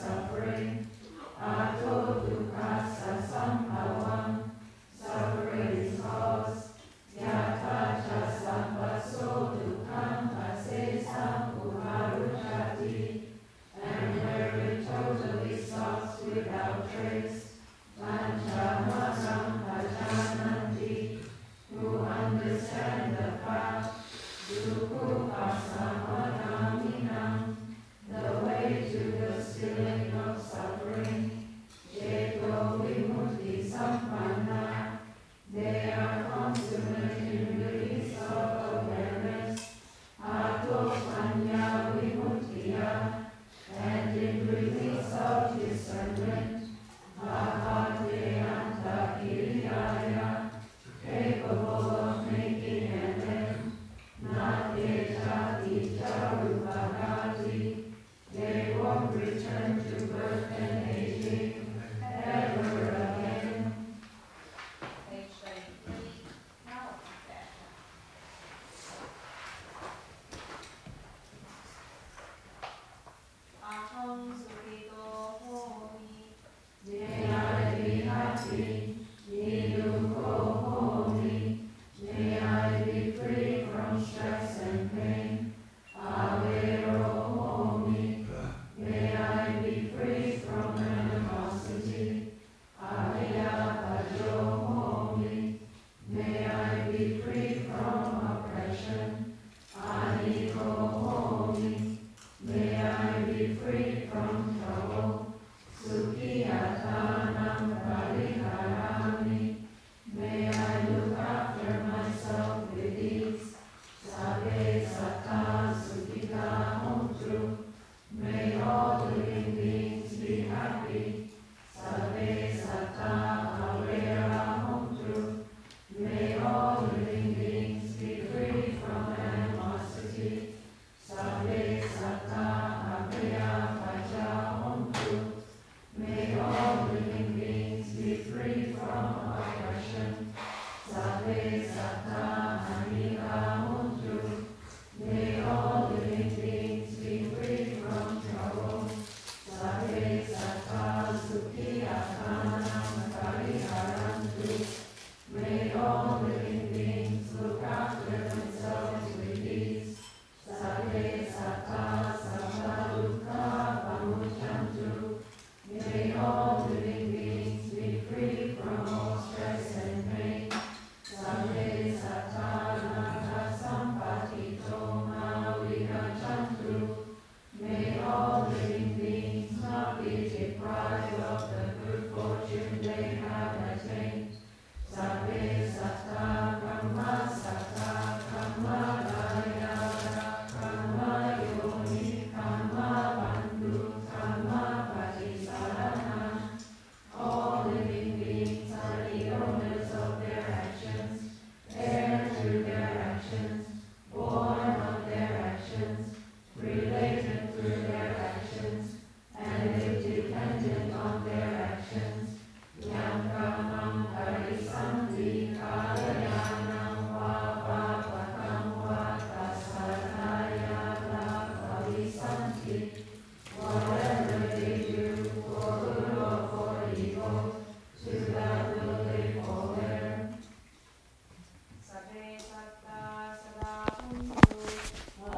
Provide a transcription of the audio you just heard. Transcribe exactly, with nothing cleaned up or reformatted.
suffering. Ato dukkha sambhavam, suffering is cause. Yata cha sambaso dukkham asesam uparushati, and where it totally stops without trace. Panchamasam bhajananti, who understand the path. Dukkhasamagaminam, the way to the stilling of suffering. Ceto vimutti sampanna, they are consummate in release of awareness. Ato panya vimuttiya, and in release of discernment. Bhakateyanta kiriyaya, capable of making an end. Nate jati charupagati, they won't return to birth and aging ever again. Page ninety-three, now that. Aham sukito homi, May I be happy, Nidukho homi. May I be free from stress and pain. Avero homi. May I be free from animosity. Avyabhajo homi. May I be free from oppression. Aniko homi. May I be free from trouble.